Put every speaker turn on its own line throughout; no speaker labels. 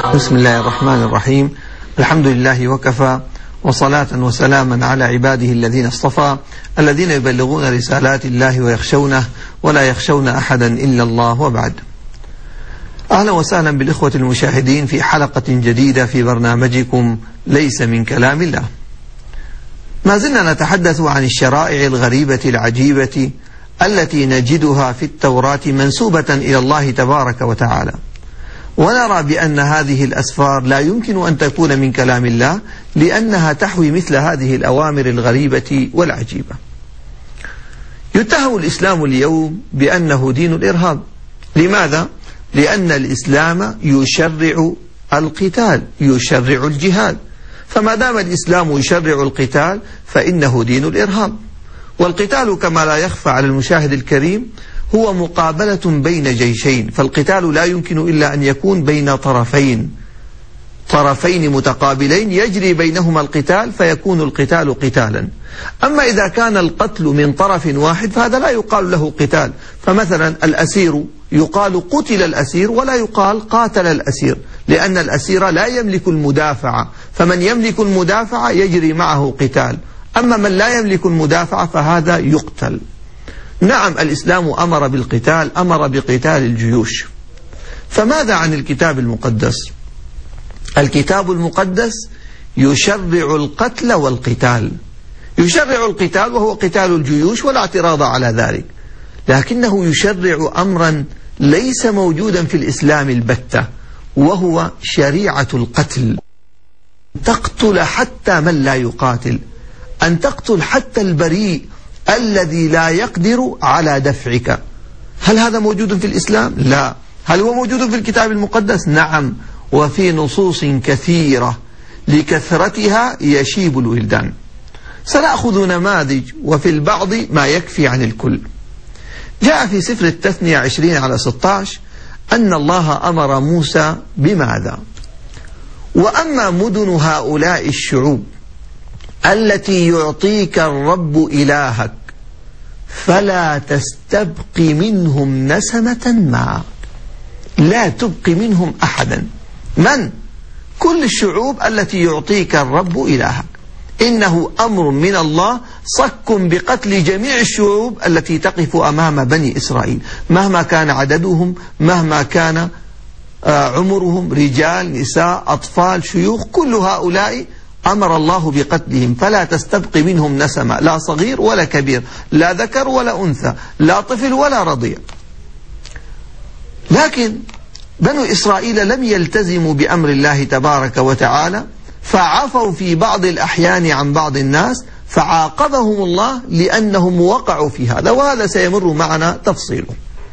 بسم الله الرحمن الرحيم. الحمد لله وكفى، وصلاة وسلاما على عباده الذين اصطفى، الذين يبلغون رسالات الله ويخشونه ولا يخشون أحدا إلا الله، وبعد. أهلا وسهلا بالإخوة المشاهدين في حلقة جديدة في برنامجكم ليس من كلام الله. ما زلنا نتحدث عن الشرائع الغريبة العجيبة التي نجدها في التوراة منسوبة إلى الله تبارك وتعالى، ونرى بأن هذه الأسفار لا يمكن أن تكون من كلام الله، لأنها تحوي مثل هذه الأوامر الغريبة والعجيبة. يتهم الإسلام اليوم بأنه دين الإرهاب. لماذا؟ لأن الإسلام يشرع القتال، يشرع الجهاد، فما دام الإسلام يشرع القتال فإنه دين الإرهاب. والقتال كما لا يخفى على المشاهد الكريم هو مقابلة بين جيشين، فالقتال لا يمكن إلا أن يكون بين طرفين متقابلين يجري بينهما القتال، فيكون القتال قتالا. أما إذا كان القتل من طرف واحد فهذا لا يقال له قتال. فمثلا الأسير يقال قتل الأسير ولا يقال قاتل الأسير، لأن الأسير لا يملك المدافعة، فمن يملك المدافعة يجري معه قتال، أما من لا يملك المدافعة فهذا يقتل. نعم، الإسلام أمر بالقتال، أمر بقتال الجيوش. فماذا عن الكتاب المقدس؟ الكتاب المقدس يشرع القتل والقتال، يشرع القتال وهو قتال الجيوش ولا اعتراض على ذلك، لكنه يشرع أمرا ليس موجودا في الإسلام البتة، وهو شريعة القتل. تقتل حتى من لا يقاتل، أن تقتل حتى البريء الذي لا يقدر على دفعك. هل هذا موجود في الإسلام؟ لا. هل هو موجود في الكتاب المقدس؟ نعم، وفي نصوص كثيرة لكثرتها يشيب الولدان. سنأخذ نماذج، وفي البعض ما يكفي عن الكل. جاء في سفر التثنية 20:16 أن الله أمر موسى بماذا؟ وأما مدن هؤلاء الشعوب التي يعطيك الرب إلهك فلا تستبق منهم نسمة ما، لا تبقي منهم أحدا. من؟ كل الشعوب التي يعطيك الرب إلهك. إنه أمر من الله صك بقتل جميع الشعوب التي تقف أمام بني إسرائيل، مهما كان عددهم، مهما كان عمرهم، رجال، نساء، أطفال، شيوخ، كل هؤلاء أمر الله بقتلهم، فلا تستبقي منهم نسمة، لا صغير ولا كبير، لا ذكر ولا أنثى، لا طفل ولا رضيع. لكن بنو إسرائيل لم يلتزموا بأمر الله تبارك وتعالى، فعفوا في بعض الأحيان عن بعض الناس، فعاقبهم الله لأنهم وقعوا في هذا، وهذا سيمر معنا تفصيله.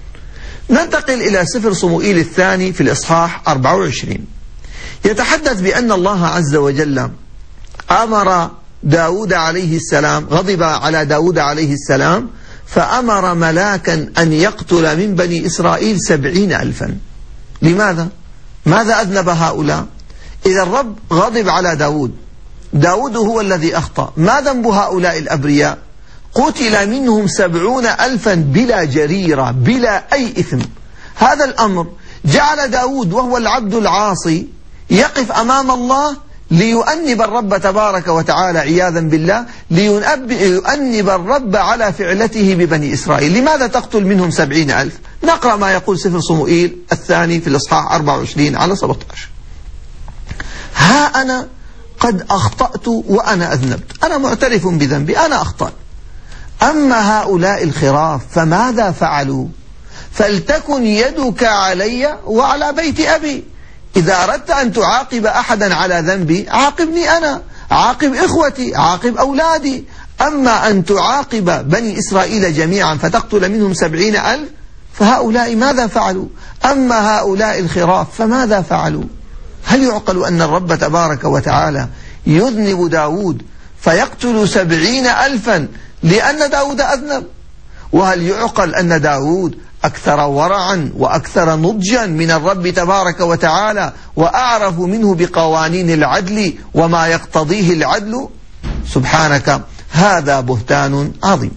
ننتقل إلى سفر صموئيل الثاني في الإصحاح 24. يتحدث بأن الله عز وجل أمر داود عليه السلام، غضب على داود عليه السلام، فأمر ملاكا أن يقتل من بني إسرائيل 70,000. لماذا؟ ماذا أذنب هؤلاء؟ إذا الرب غضب على داود هو الذي أخطأ، ما ذنب هؤلاء الأبرياء؟ قتل منهم 70,000 بلا جريرة، بلا أي إثم. هذا الأمر جعل داود وهو العبد العاصي يقف أمام الله ليؤنب الرب تبارك وتعالى، عياذا بالله، ليؤنب الرب على فعلته ببني إسرائيل. لماذا تقتل منهم 70,000؟ نقرأ ما يقول سفر صموئيل الثاني في الإصحاح 24 على 17. ها أنا قد أخطأت وأنا أذنبت، أنا معترف بذنبي، أنا أخطأت. أما هؤلاء الخراف فماذا فعلوا؟ فلتكن يدك علي وعلى بيت أبي. إذا أردت أن تعاقب أحدا على ذنبي عاقبني أنا، عاقب إخوتي، عاقب أولادي. أما أن تعاقب بني إسرائيل جميعا فتقتل منهم 70,000، فهؤلاء ماذا فعلوا؟ أما هؤلاء الخراف فماذا فعلوا؟ هل يعقل أن الرب تبارك وتعالى يذنب داود فيقتل 70,000 لأن داود أذنب؟ وهل يعقل أن داود أكثر ورعا وأكثر نضجا من الرب تبارك وتعالى، وأعرف منه بقوانين العدل وما يقتضيه العدل؟ سبحانك، هذا بهتان عظيم.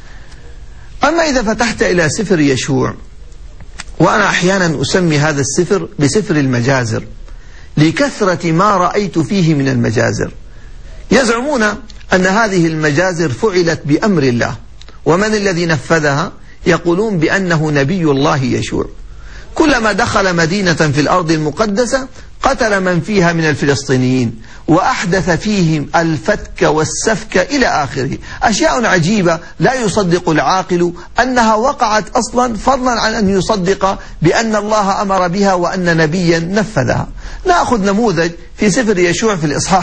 أما إذا فتحت إلى سفر يشوع، وأنا أحيانا أسمي هذا السفر بسفر المجازر، لكثرة ما رأيت فيه من المجازر. يزعمون أن هذه المجازر فعلت بأمر الله، ومن الذي نفذها؟ يقولون بأنه نبي الله يشوع. كلما دخل مدينة في الأرض المقدسة قتل من فيها من الفلسطينيين، وأحدث فيهم الفتك والسفك إلى آخره. أشياء عجيبة لا يصدق العاقل أنها وقعت أصلا، فضلا عن أن يصدق بأن الله أمر بها وأن نبيا نفذها. نأخذ نموذج في سفر يشوع في الإصحاح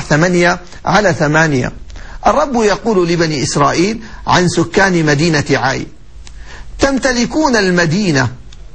8:8. الرب يقول لبني إسرائيل عن سكان مدينة عاي: تمتلكون المدينة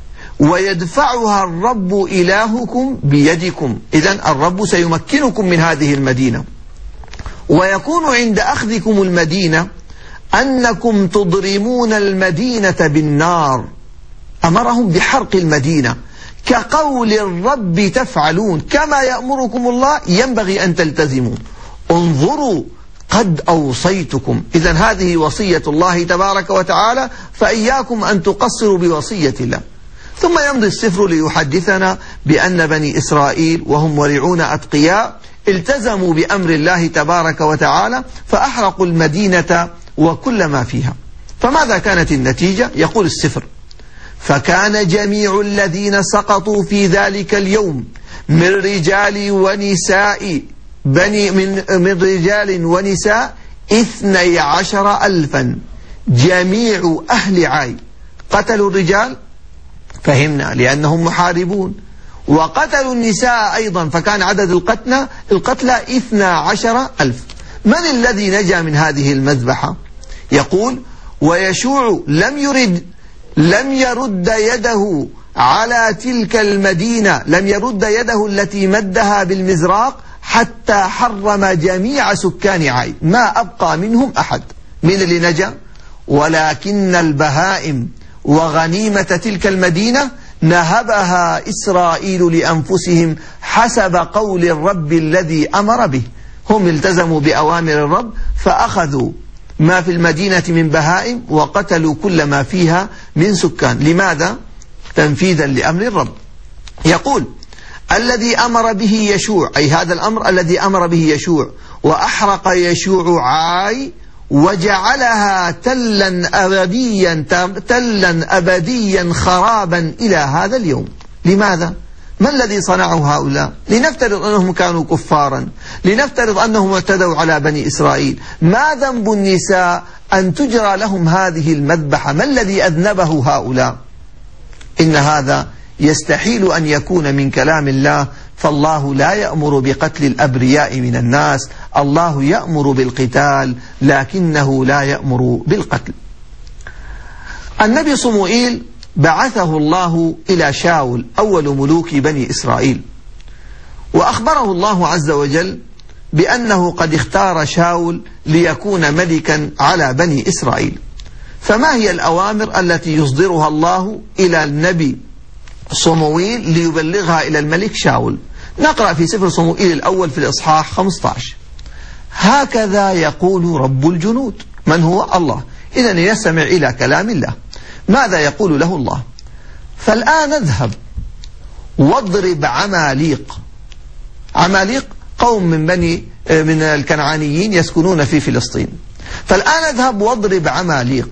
ويدفعها الرب إلهكم بيدكم. إذن الرب سيمكنكم من هذه المدينة، ويكون عند أخذكم المدينة أنكم تضرمون المدينة بالنار. أمرهم بحرق المدينة، كقول الرب تفعلون، كما يأمركم الله ينبغي أن تلتزموا. انظروا قد أوصيتكم. إذن هذه وصية الله تبارك وتعالى، فإياكم أن تقصروا بوصية الله. ثم يمضي السفر ليحدثنا بأن بني إسرائيل وهم ورعون أتقياء التزموا بأمر الله تبارك وتعالى، فأحرقوا المدينة وكل ما فيها. فماذا كانت النتيجة؟ يقول السفر: فكان جميع الذين سقطوا في ذلك اليوم من رجال ونساء من رجال ونساء 12,000. جميع أهل عاي قتلوا الرجال، فهمنا، لأنهم محاربون، وقتلوا النساء أيضا، فكان عدد القتلى 12,000. من الذي نجا من هذه المذبحة؟ يقول: ويشوع لم يرد يده على تلك المدينة، لم يرد يده التي مدها بالمزراق حتى حرم جميع سكان عاي، ما أبقى منهم أحد. من اللي نجا؟ ولكن البهائم وغنيمة تلك المدينة نهبها إسرائيل لأنفسهم حسب قول الرب الذي أمر به. هم التزموا بأوامر الرب، فأخذوا ما في المدينة من بهائم وقتلوا كل ما فيها من سكان. لماذا؟ تنفيذا لأمر الرب. يقول: الذي أمر به يشوع، أي هذا الأمر الذي أمر به يشوع، وأحرق يشوع عاي وجعلها تلا أبديا خرابا إلى هذا اليوم. لماذا؟ ما الذي صنعه هؤلاء؟ لنفترض أنهم كانوا كفارا، لنفترض أنهم اعتدوا على بني إسرائيل، ما ذنب النساء أن تجرى لهم هذه المذبحة؟ ما الذي أذنبه هؤلاء؟ إن هذا يستحيل أن يكون من كلام الله، فالله لا يأمر بقتل الأبرياء من الناس، الله يأمر بالقتال لكنه لا يأمر بالقتل. النبي صموئيل بعثه الله إلى شاول أول ملوك بني إسرائيل، وأخبره الله عز وجل بأنه قد اختار شاول ليكون ملكا على بني إسرائيل. فما هي الأوامر التي يصدرها الله إلى النبي صموئيل ليبلغها إلى الملك شاول؟ نقرأ في سفر صموئيل الأول في الإصحاح 15: هكذا يقول رب الجنود. من هو؟ الله. إذن يستمع إلى كلام الله. ماذا يقول له الله؟ فالآن اذهب واضرب عماليق. عماليق قوم من الكنعانيين يسكنون في فلسطين. فالآن اذهب واضرب عماليق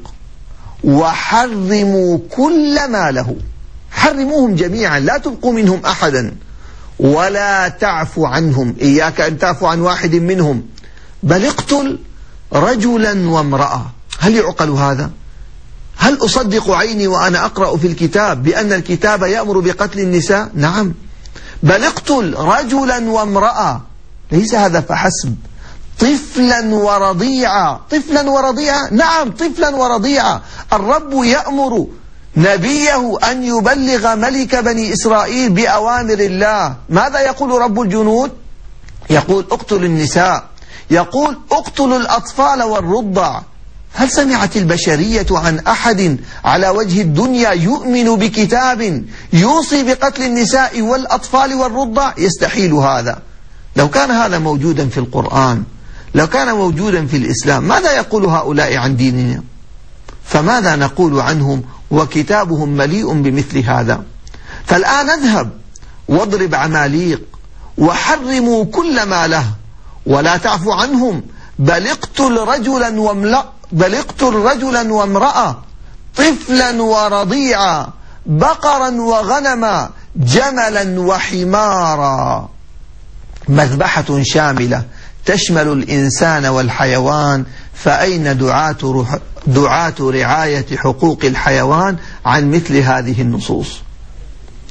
وحرموا كل ما له. حرموهم جميعا، لا تبقوا منهم أحدا، ولا تعفو عنهم. إياك أن تعفو عن واحد منهم، بل اقتل رجلا وامرأة. هل يعقل هذا؟ هل أصدق عيني وأنا أقرأ في الكتاب بأن الكتاب يأمر بقتل النساء؟ نعم. بل اقتل رجلا وامرأة. ليس هذا فحسب، طفلا ورضيعا. طفلا ورضيعا؟ نعم، طفلا ورضيعا. الرب يأمر نبيه أن يبلغ ملك بني إسرائيل بأوامر الله. ماذا يقول رب الجنود؟ يقول اقتل النساء، يقول اقتلوا الأطفال والرضع. هل سمعت البشرية عن أحد على وجه الدنيا يؤمن بكتاب يوصي بقتل النساء والأطفال والرضع؟ يستحيل هذا. لو كان هذا موجودا في القرآن، لو كان موجودا في الإسلام، ماذا يقول هؤلاء عن ديننا؟ فماذا نقول عنهم وكتابهم مليء بمثل هذا؟ فالآن اذهب واضرب عماليق وحرموا كل ما له ولا تعفوا عنهم، بل اقتل رجلا وامرأة، طفلا ورضيعا، بقرا وغنما، جملا وحمارا. مذبحة شاملة تشمل الإنسان والحيوان، فأين دعاة رعاية حقوق الحيوان عن مثل هذه النصوص؟